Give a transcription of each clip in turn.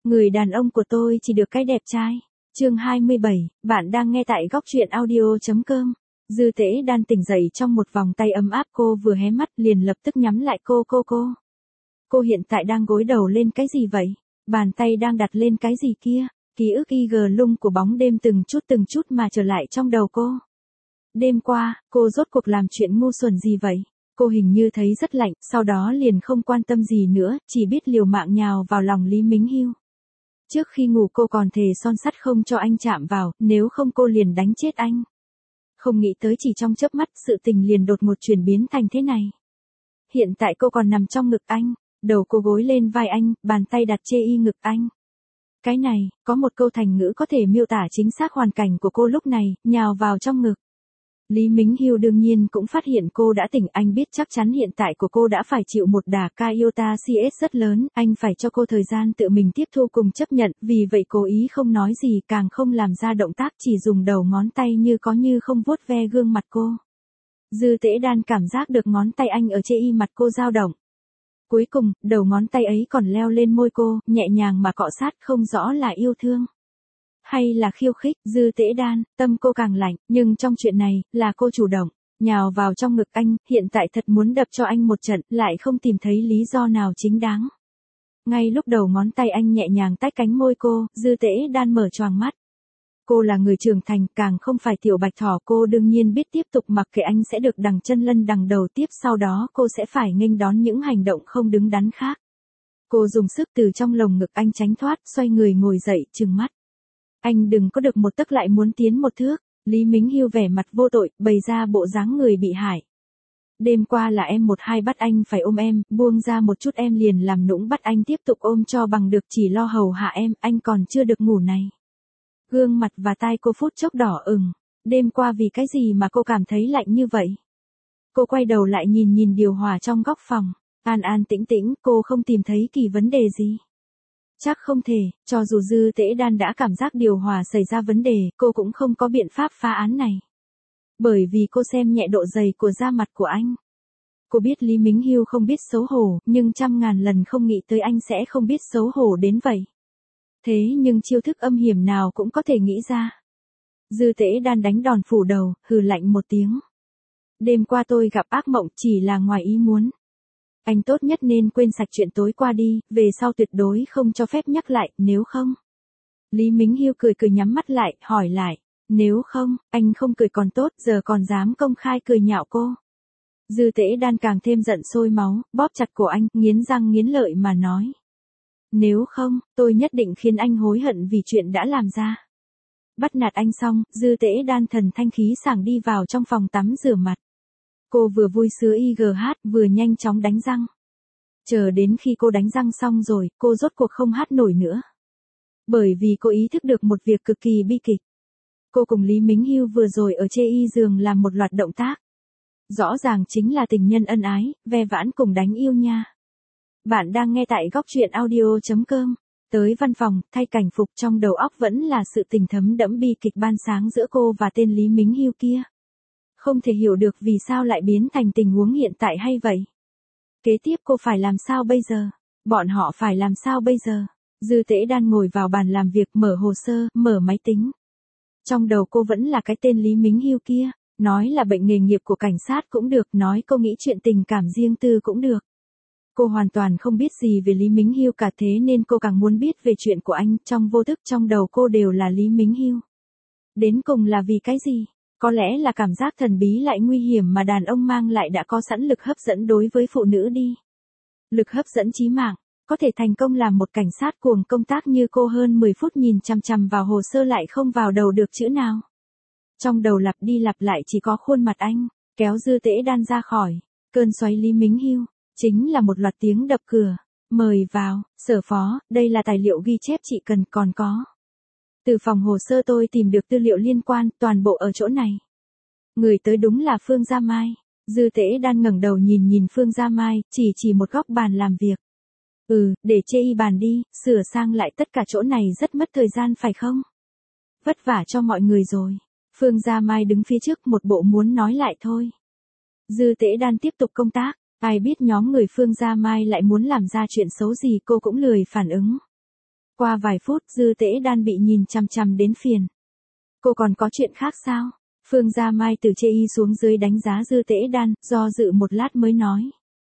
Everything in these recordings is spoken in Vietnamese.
Người đàn ông của tôi chỉ được cái đẹp trai. Chương 27, bạn đang nghe tại góc truyện audio.com. Dư Tễ Đan tỉnh dậy trong một vòng tay ấm áp, cô vừa hé mắt liền lập tức nhắm lại cô. Cô hiện tại đang gối đầu lên cái gì vậy? Bàn tay đang đặt lên cái gì kia? Ký ức lung của bóng đêm từng chút mà trở lại trong đầu cô. Đêm qua, cô rốt cuộc làm chuyện ngu xuẩn gì vậy? Cô hình như thấy rất lạnh, sau đó liền không quan tâm gì nữa, chỉ biết liều mạng nhào vào lòng Lý Mính Hiêu. Trước khi ngủ cô còn thề son sắt không cho anh chạm vào, nếu không cô liền đánh chết anh. Không nghĩ tới chỉ trong chớp mắt sự tình liền đột ngột chuyển biến thành thế này. Hiện tại cô còn nằm trong ngực anh, đầu cô gối lên vai anh, bàn tay đặt chê y ngực anh. Cái này, có một câu thành ngữ có thể miêu tả chính xác hoàn cảnh của cô lúc này, nhào vào trong ngực. Lý Mính Hiêu đương nhiên cũng phát hiện cô đã tỉnh, anh biết chắc chắn hiện tại của cô đã phải chịu một đả iota CS rất lớn, anh phải cho cô thời gian tự mình tiếp thu cùng chấp nhận, vì vậy cố ý không nói gì, càng không làm ra động tác, chỉ dùng đầu ngón tay như có như không vuốt ve gương mặt cô. Dư Tễ Đan cảm giác được ngón tay anh ở trên y mặt cô dao động. Cuối cùng, đầu ngón tay ấy còn leo lên môi cô, nhẹ nhàng mà cọ sát, không rõ là yêu thương hay là khiêu khích. Dư Tễ Đan, tâm cô càng lạnh, nhưng trong chuyện này, là cô chủ động, nhào vào trong ngực anh, hiện tại thật muốn đập cho anh một trận, lại không tìm thấy lý do nào chính đáng. Ngay lúc đầu ngón tay anh nhẹ nhàng tách cánh môi cô, Dư Tễ Đan mở choàng mắt. Cô là người trưởng thành, càng không phải tiểu bạch thỏ, cô đương nhiên biết tiếp tục mặc kệ anh sẽ được đằng chân lân đằng đầu, tiếp sau đó cô sẽ phải nghênh đón những hành động không đứng đắn khác. Cô dùng sức từ trong lồng ngực anh tránh thoát, xoay người ngồi dậy, trừng mắt. Anh đừng có được một tấc lại muốn tiến một thước. Lý Mính Hiêu vẻ mặt vô tội, bày ra bộ dáng người bị hại. Đêm qua là em một hai bắt anh phải ôm em, buông ra một chút em liền làm nũng bắt anh tiếp tục ôm cho bằng được, chỉ lo hầu hạ em, anh còn chưa được ngủ này. Gương mặt và tai cô phút chốc đỏ ửng. Đêm qua vì cái gì mà cô cảm thấy lạnh như vậy? Cô quay đầu lại nhìn điều hòa trong góc phòng. An an tĩnh tĩnh, cô không tìm thấy kỳ vấn đề gì. Chắc không thể, cho dù Dư Tễ Đan đã cảm giác điều hòa xảy ra vấn đề, cô cũng không có biện pháp phá án này. Bởi vì cô xem nhẹ độ dày của da mặt của anh. Cô biết Lý Mính Hiêu không biết xấu hổ, nhưng trăm ngàn lần không nghĩ tới anh sẽ không biết xấu hổ đến vậy. Thế nhưng chiêu thức âm hiểm nào cũng có thể nghĩ ra. Dư Tễ Đan đánh đòn phủ đầu, hừ lạnh một tiếng. Đêm qua tôi gặp ác mộng, chỉ là ngoài ý muốn. Anh tốt nhất nên quên sạch chuyện tối qua đi, về sau tuyệt đối không cho phép nhắc lại, nếu không. Lý Mính Hiêu cười nhắm mắt lại, hỏi lại. Nếu không, anh không cười còn tốt, giờ còn dám công khai cười nhạo cô. Dư Tễ Đan càng thêm giận sôi máu, bóp chặt cổ anh, nghiến răng nghiến lợi mà nói. Nếu không, tôi nhất định khiến anh hối hận vì chuyện đã làm ra. Bắt nạt anh xong, Dư Tễ Đan thần thanh khí sảng đi vào trong phòng tắm rửa mặt. Cô vừa vui sướng vừa nhanh chóng đánh răng. Chờ đến khi cô đánh răng xong rồi, cô rốt cuộc không hát nổi nữa. Bởi vì cô ý thức được một việc cực kỳ bi kịch. Cô cùng Lý Mính Hiêu vừa rồi ở trên y giường làm một loạt động tác. Rõ ràng chính là tình nhân ân ái, ve vãn cùng đánh yêu nha. Bạn đang nghe tại góc truyện audio.com. Tới văn phòng, thay cảnh phục, trong đầu óc vẫn là sự tình thấm đẫm bi kịch ban sáng giữa cô và tên Lý Mính Hiêu kia. Không thể hiểu được vì sao lại biến thành tình huống hiện tại hay vậy. Kế tiếp cô phải làm sao bây giờ? Bọn họ phải làm sao bây giờ? Dư Tễ Đan ngồi vào bàn làm việc, mở hồ sơ, mở máy tính. Trong đầu cô vẫn là cái tên Lý Mính Hiêu kia. Nói là bệnh nghề nghiệp của cảnh sát cũng được, nói cô nghĩ chuyện tình cảm riêng tư cũng được. Cô hoàn toàn không biết gì về Lý Mính Hiêu cả, thế nên cô càng muốn biết về chuyện của anh, trong vô thức trong đầu cô đều là Lý Mính Hiêu. Đến cùng là vì cái gì? Có lẽ là cảm giác thần bí lại nguy hiểm mà đàn ông mang lại đã có sẵn lực hấp dẫn đối với phụ nữ đi. Lực hấp dẫn chí mạng, có thể thành công làm một cảnh sát cuồng công tác như cô hơn 10 phút nhìn chằm chằm vào hồ sơ lại không vào đầu được chữ nào. Trong đầu lặp đi lặp lại chỉ có khuôn mặt anh, kéo Dư Tễ Đan ra khỏi cơn xoáy Lý Mính Hiêu, chính là một loạt tiếng đập cửa. Mời vào, sở phó, đây là tài liệu ghi chép chị cần, còn có. Từ phòng hồ sơ tôi tìm được tư liệu liên quan, toàn bộ ở chỗ này. Người tới đúng là Phương Gia Mai. Dư Tễ Đan ngẩng đầu nhìn Phương Gia Mai, chỉ một góc bàn làm việc. Để chê y bàn đi, sửa sang lại tất cả chỗ này rất mất thời gian phải không? Vất vả cho mọi người rồi. Phương Gia Mai đứng phía trước một bộ muốn nói lại thôi. Dư Tễ Đan tiếp tục công tác, ai biết nhóm người Phương Gia Mai lại muốn làm ra chuyện xấu gì cô cũng lười phản ứng. Qua vài phút Dư Tễ Đan bị nhìn chằm chằm đến phiền. Cô còn có chuyện khác sao? Phương Gia Mai từ chê y xuống dưới đánh giá Dư Tễ Đan, do dự một lát mới nói.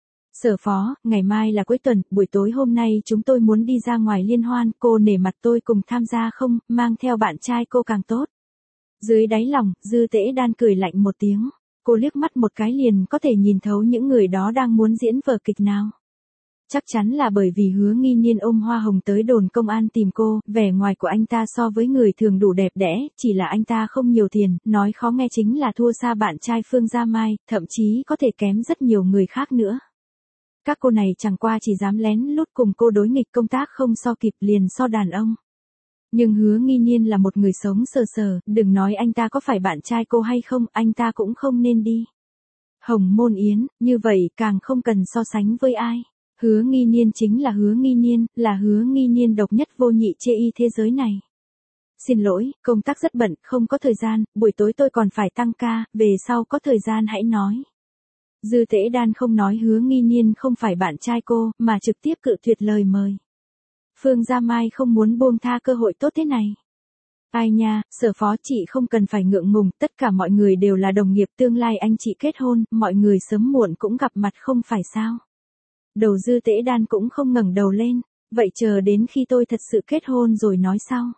Sở phó, ngày mai là cuối tuần, buổi tối hôm nay chúng tôi muốn đi ra ngoài liên hoan, cô nể mặt tôi cùng tham gia không, mang theo bạn trai cô càng tốt. Dưới đáy lòng, Dư Tễ Đan cười lạnh một tiếng. Cô liếc mắt một cái liền có thể nhìn thấu những người đó đang muốn diễn vở kịch nào. Chắc chắn là bởi vì Hứa Nghi Niên ôm hoa hồng tới đồn công an tìm cô, vẻ ngoài của anh ta so với người thường đủ đẹp đẽ, chỉ là anh ta không nhiều tiền, nói khó nghe chính là thua xa bạn trai Phương Gia Mai, thậm chí có thể kém rất nhiều người khác nữa. Các cô này chẳng qua chỉ dám lén lút cùng cô đối nghịch công tác không so kịp liền so đàn ông. Nhưng Hứa Nghi Niên là một người sống sờ sờ, đừng nói anh ta có phải bạn trai cô hay không, anh ta cũng không nên đi. Hồng Môn Yến, như vậy càng không cần so sánh với ai. Hứa Nghi Niên chính là Hứa Nghi Niên, là Hứa Nghi Niên độc nhất vô nhị chê y thế giới này. Xin lỗi, công tác rất bận, không có thời gian, buổi tối tôi còn phải tăng ca, về sau có thời gian hãy nói. Dư Tễ Đan không nói Hứa Nghi Niên không phải bạn trai cô, mà trực tiếp cự tuyệt lời mời. Phương Gia Mai không muốn buông tha cơ hội tốt thế này. Ai nha, Sở phó chị không cần phải ngượng ngùng, tất cả mọi người đều là đồng nghiệp tương lai anh chị kết hôn, mọi người sớm muộn cũng gặp mặt không phải sao. Đầu Dư Tễ Đan cũng không ngẩng đầu lên, vậy chờ đến khi tôi thật sự kết hôn rồi nói sau.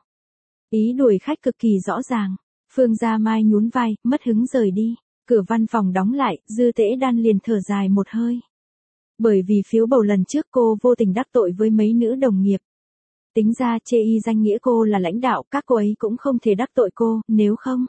Ý đuổi khách cực kỳ rõ ràng, Phương Gia Mai nhún vai, mất hứng rời đi, cửa văn phòng đóng lại, Dư Tễ Đan liền thở dài một hơi. Bởi vì phiếu bầu lần trước cô vô tình đắc tội với mấy nữ đồng nghiệp. Tính ra chê y danh nghĩa cô là lãnh đạo, các cô ấy cũng không thể đắc tội cô, nếu không.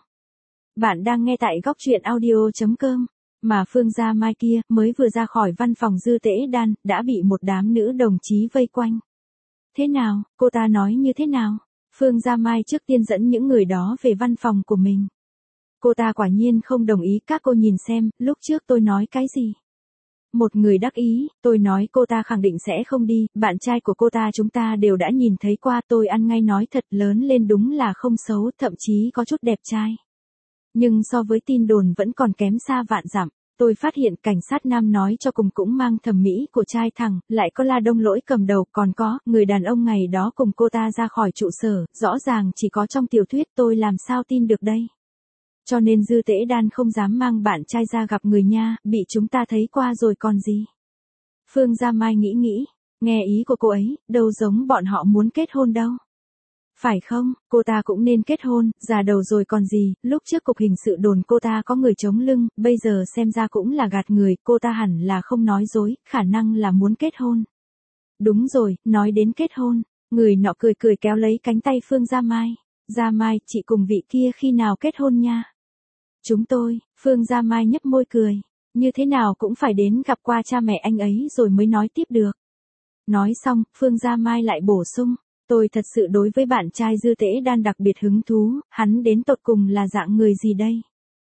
Bạn đang nghe tại góc truyện audio.com. Mà Phương Gia Mai kia, mới vừa ra khỏi văn phòng Dư Tễ Đan, đã bị một đám nữ đồng chí vây quanh. Thế nào, cô ta nói như thế nào? Phương Gia Mai trước tiên dẫn những người đó về văn phòng của mình. Cô ta quả nhiên không đồng ý, các cô nhìn xem, lúc trước tôi nói cái gì? Một người đắc ý, tôi nói cô ta khẳng định sẽ không đi, bạn trai của cô ta chúng ta đều đã nhìn thấy qua, tôi ăn ngay nói thật, lớn lên đúng là không xấu, thậm chí có chút đẹp trai. Nhưng so với tin đồn vẫn còn kém xa vạn dặm. Tôi phát hiện cảnh sát nam nói cho cùng cũng mang thẩm mỹ của trai thẳng, lại có La Đông Lỗi cầm đầu, còn có, người đàn ông ngày đó cùng cô ta ra khỏi trụ sở, rõ ràng chỉ có trong tiểu thuyết, tôi làm sao tin được đây. Cho nên Dư Tễ Đan không dám mang bạn trai ra gặp người nha, bị chúng ta thấy qua rồi còn gì. Phương Gia Mai nghĩ, nghe ý của cô ấy, đâu giống bọn họ muốn kết hôn đâu. Phải không, cô ta cũng nên kết hôn, già đầu rồi còn gì, lúc trước cục hình sự đồn cô ta có người chống lưng, bây giờ xem ra cũng là gạt người, cô ta hẳn là không nói dối, khả năng là muốn kết hôn. Đúng rồi, nói đến kết hôn, người nọ cười cười kéo lấy cánh tay Phương Gia Mai. Gia Mai, chị cùng vị kia khi nào kết hôn nha? Chúng tôi, Phương Gia Mai nhếch môi cười, như thế nào cũng phải đến gặp qua cha mẹ anh ấy rồi mới nói tiếp được. Nói xong, Phương Gia Mai lại bổ sung. Tôi thật sự đối với bạn trai Dư Tễ Đan đặc biệt hứng thú, hắn đến tột cùng là dạng người gì đây?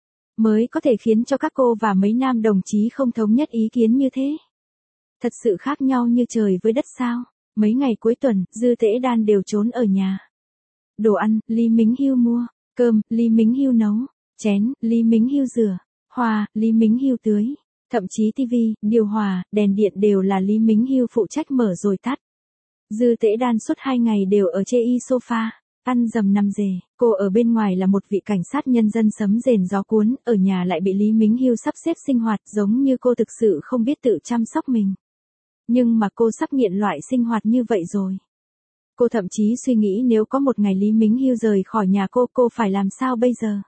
Mới có thể khiến cho các cô và mấy nam đồng chí không thống nhất ý kiến như thế. Thật sự khác nhau như trời với đất sao? Mấy ngày cuối tuần, Dư Tễ Đan đều trốn ở nhà. Đồ ăn, Lý Mính Hiêu mua, cơm, Lý Mính Hiêu nấu, chén, Lý Mính Hiêu rửa, hoa, Lý Mính Hiêu tưới, thậm chí tivi, điều hòa, đèn điện đều là Lý Mính Hiêu phụ trách mở rồi tắt. Dư Tễ Đan suốt 2 ngày đều ở chê y sofa, ăn dầm nằm rề, cô ở bên ngoài là một vị cảnh sát nhân dân sấm rền gió cuốn, ở nhà lại bị Lý Mính Hiêu sắp xếp sinh hoạt giống như cô thực sự không biết tự chăm sóc mình. Nhưng mà cô sắp nghiện loại sinh hoạt như vậy rồi. Cô thậm chí suy nghĩ nếu có một ngày Lý Mính Hiêu rời khỏi nhà cô phải làm sao bây giờ?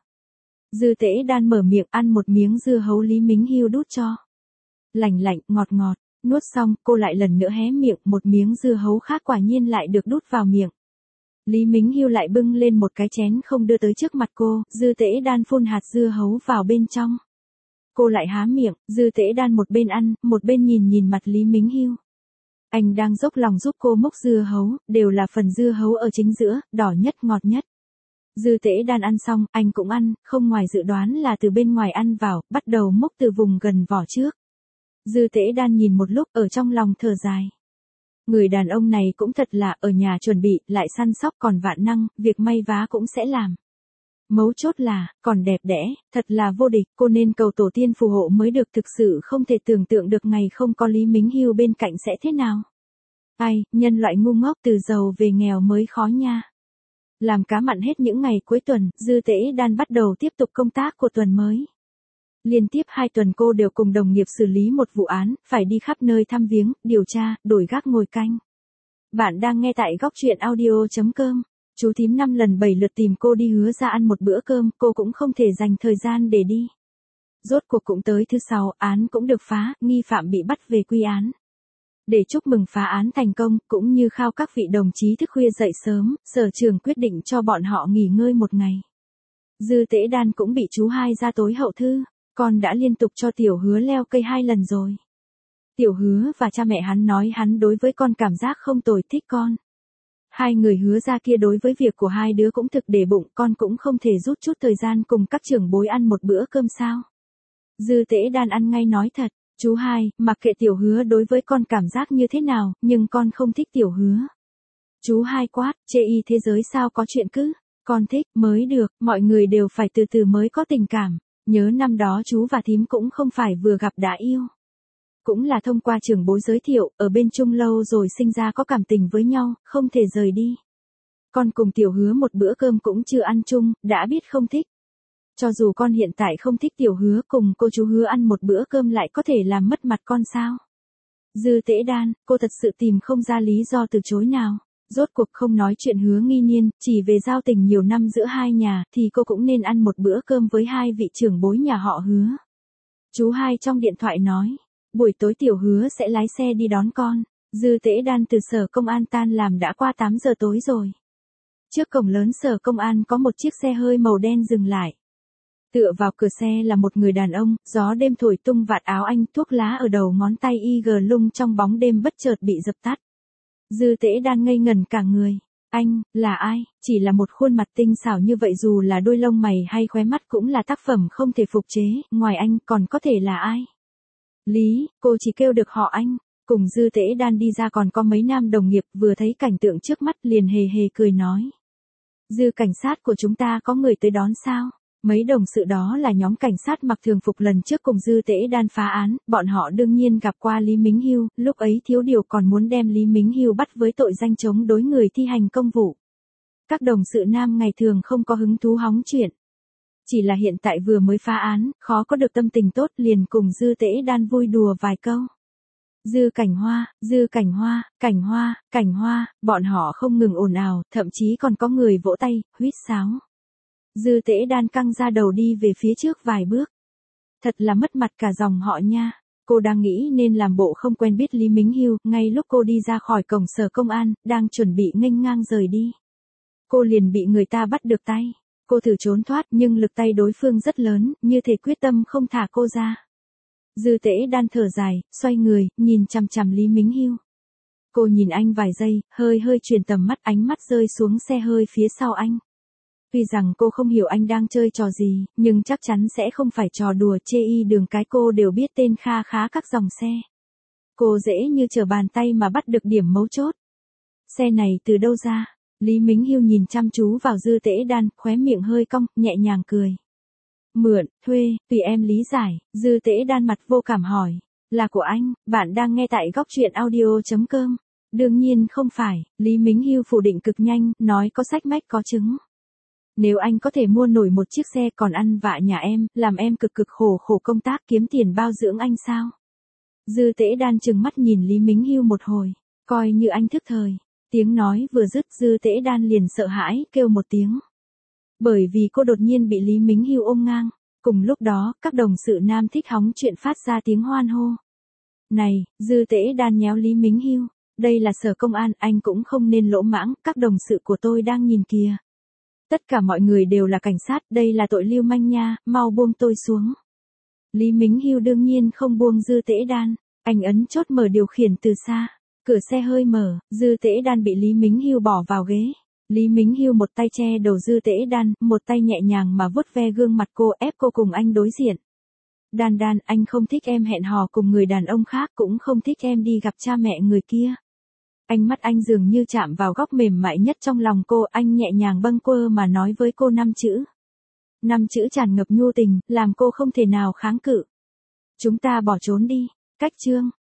Dư Tễ Đan mở miệng ăn một miếng dưa hấu Lý Mính Hiêu đút cho. Lạnh lạnh, ngọt ngọt. Nuốt xong, cô lại lần nữa hé miệng, một miếng dưa hấu khác quả nhiên lại được đút vào miệng. Lý Mính Hiêu lại bưng lên một cái chén không đưa tới trước mặt cô, Dư Tễ Đan phun hạt dưa hấu vào bên trong. Cô lại há miệng, Dư Tễ Đan một bên ăn, một bên nhìn mặt Lý Mính Hiêu. Anh đang dốc lòng giúp cô múc dưa hấu, đều là phần dưa hấu ở chính giữa, đỏ nhất ngọt nhất. Dư Tễ Đan ăn xong, anh cũng ăn, không ngoài dự đoán là từ bên ngoài ăn vào, bắt đầu múc từ vùng gần vỏ trước. Dư Tễ Đan nhìn một lúc ở trong lòng thở dài. Người đàn ông này cũng thật là ở nhà chuẩn bị, lại săn sóc còn vạn năng, việc may vá cũng sẽ làm. Mấu chốt là, còn đẹp đẽ, thật là vô địch, cô nên cầu tổ tiên phù hộ mới được, thực sự không thể tưởng tượng được ngày không có Lý Mính Hiêu bên cạnh sẽ thế nào. Ai, nhân loại ngu ngốc từ giàu về nghèo mới khó nha. Làm cá mặn hết những ngày cuối tuần, Dư Tễ Đan bắt đầu tiếp tục công tác của tuần mới. Liên tiếp 2 tuần cô đều cùng đồng nghiệp xử lý một vụ án, phải đi khắp nơi thăm viếng, điều tra, đổi gác ngồi canh. Bạn đang nghe tại góc truyện audio.com. Chú thím 5 lần 7 lượt tìm cô đi hứa ra ăn một bữa cơm, cô cũng không thể dành thời gian để đi. Rốt cuộc cũng tới thứ 6, án cũng được phá, nghi phạm bị bắt về quy án. Để chúc mừng phá án thành công, cũng như khao các vị đồng chí thức khuya dậy sớm, sở trường quyết định cho bọn họ nghỉ ngơi một ngày. Dư Tễ Đan cũng bị chú hai ra tối hậu thư, con đã liên tục cho Tiểu Hứa leo cây 2 lần rồi. Tiểu Hứa và cha mẹ hắn nói hắn đối với con cảm giác không tồi, thích con. Hai người Hứa ra kia đối với việc của hai đứa cũng thực để bụng, con cũng không thể rút chút thời gian cùng các trưởng bối ăn một bữa cơm sao. Dư Tễ Đan ăn ngay nói thật, chú hai, mặc kệ Tiểu Hứa đối với con cảm giác như thế nào, nhưng con không thích Tiểu Hứa. Chú hai quát, chê y thế giới sao có chuyện cứ, con thích mới được, mọi người đều phải từ từ mới có tình cảm. Nhớ năm đó chú và thím cũng không phải vừa gặp đã yêu. Cũng là thông qua trưởng bối giới thiệu, ở bên chung lâu rồi sinh ra có cảm tình với nhau, không thể rời đi. Con cùng Tiểu Hứa một bữa cơm cũng chưa ăn chung, đã biết không thích. Cho dù con hiện tại không thích Tiểu Hứa, cùng cô chú Hứa ăn một bữa cơm lại có thể làm mất mặt con sao? Dư Tễ Đan, cô thật sự tìm không ra lý do từ chối nào. Rốt cuộc không nói chuyện Hứa Nghi Niên, chỉ về giao tình nhiều năm giữa hai nhà, thì cô cũng nên ăn một bữa cơm với hai vị trưởng bối nhà họ Hứa. Chú hai trong điện thoại nói, buổi tối Tiểu Hứa sẽ lái xe đi đón con. Dư Tễ Đan từ sở công an tan làm đã qua 8 giờ tối rồi. Trước cổng lớn sở công an có một chiếc xe hơi màu đen dừng lại. Tựa vào cửa xe là một người đàn ông, gió đêm thổi tung vạt áo anh, thuốc lá ở đầu ngón tay y gờ lung trong bóng đêm bất chợt bị dập tắt. Dư Tễ Đan ngây ngẩn cả người. Anh, là ai? Chỉ là một khuôn mặt tinh xảo như vậy dù là đôi lông mày hay khóe mắt cũng là tác phẩm không thể phục chế, ngoài anh còn có thể là ai? Lý, cô chỉ kêu được họ anh. Cùng Dư Tễ Đan đi ra còn có mấy nam đồng nghiệp vừa thấy cảnh tượng trước mắt liền hề hề cười nói. Dư cảnh sát của chúng ta có người tới đón sao? Mấy đồng sự đó là nhóm cảnh sát mặc thường phục lần trước cùng Dư Tễ Đan phá án, bọn họ đương nhiên gặp qua Lý Mính Hiêu, lúc ấy thiếu điều còn muốn đem Lý Mính Hiêu bắt với tội danh chống đối người thi hành công vụ. Các đồng sự nam ngày thường không có hứng thú hóng chuyện. Chỉ là hiện tại vừa mới phá án, khó có được tâm tình tốt liền cùng Dư Tễ Đan vui đùa vài câu. Dư Cảnh Hoa, Dư Cảnh Hoa, Cảnh Hoa, Cảnh Hoa, bọn họ không ngừng ồn ào, thậm chí còn có người vỗ tay, huýt sáo. Dư Tễ Đan căng ra đầu đi về phía trước vài bước. Thật là mất mặt cả dòng họ nha. Cô đang nghĩ nên làm bộ không quen biết Lý Mính Hiêu, ngay lúc cô đi ra khỏi cổng sở công an, đang chuẩn bị nghênh ngang rời đi. Cô liền bị người ta bắt được tay. Cô thử trốn thoát nhưng lực tay đối phương rất lớn, như thể quyết tâm không thả cô ra. Dư Tễ Đan thở dài, xoay người, nhìn chằm chằm Lý Mính Hiêu. Cô nhìn anh vài giây, hơi chuyển tầm mắt, ánh mắt rơi xuống xe hơi phía sau anh. Tuy rằng cô không hiểu anh đang chơi trò gì, nhưng chắc chắn sẽ không phải trò đùa, chê y đường cái cô đều biết tên kha khá các dòng xe. Cô dễ như trở bàn tay mà bắt được điểm mấu chốt. Xe này từ đâu ra? Lý Mính Hiêu nhìn chăm chú vào Dư Tễ Đan, khóe miệng hơi cong, nhẹ nhàng cười. Mượn, thuê, tùy em lý giải. Dư Tễ Đan mặt vô cảm hỏi. Là của anh, bạn đang nghe tại góc truyện audio.com. Đương nhiên không phải, Lý Mính Hiêu phủ định cực nhanh, nói có sách mách có chứng. Nếu anh có thể mua nổi một chiếc xe còn ăn vạ nhà em, làm em cực khổ công tác kiếm tiền bao dưỡng anh sao? Dư Tễ Đan trừng mắt nhìn Lý Mính Hiêu một hồi, coi như anh thức thời. Tiếng nói vừa dứt Dư Tễ Đan liền sợ hãi, kêu một tiếng. Bởi vì cô đột nhiên bị Lý Mính Hiêu ôm ngang. Cùng lúc đó, các đồng sự nam thích hóng chuyện phát ra tiếng hoan hô. Này, Dư Tễ Đan nhéo Lý Mính Hiêu. Đây là sở công an, anh cũng không nên lỗ mãng, các đồng sự của tôi đang nhìn kìa. Tất cả mọi người đều là cảnh sát, đây là tội lưu manh nha, mau buông tôi xuống. Lý Mính Hiêu đương nhiên không buông Dư Tễ Đan, anh ấn chốt mở điều khiển từ xa. Cửa xe hơi mở, Dư Tễ Đan bị Lý Mính Hiêu bỏ vào ghế. Lý Mính Hiêu một tay che đầu Dư Tễ Đan, một tay nhẹ nhàng mà vuốt ve gương mặt cô, ép cô cùng anh đối diện. Đan Đan, anh không thích em hẹn hò cùng người đàn ông khác, cũng không thích em đi gặp cha mẹ người kia. Ánh mắt anh dường như chạm vào góc mềm mại nhất trong lòng cô, anh nhẹ nhàng bâng quơ mà nói với cô 5 chữ. 5 chữ tràn ngập nhu tình, làm cô không thể nào kháng cự. Chúng ta bỏ trốn đi. Cách chương.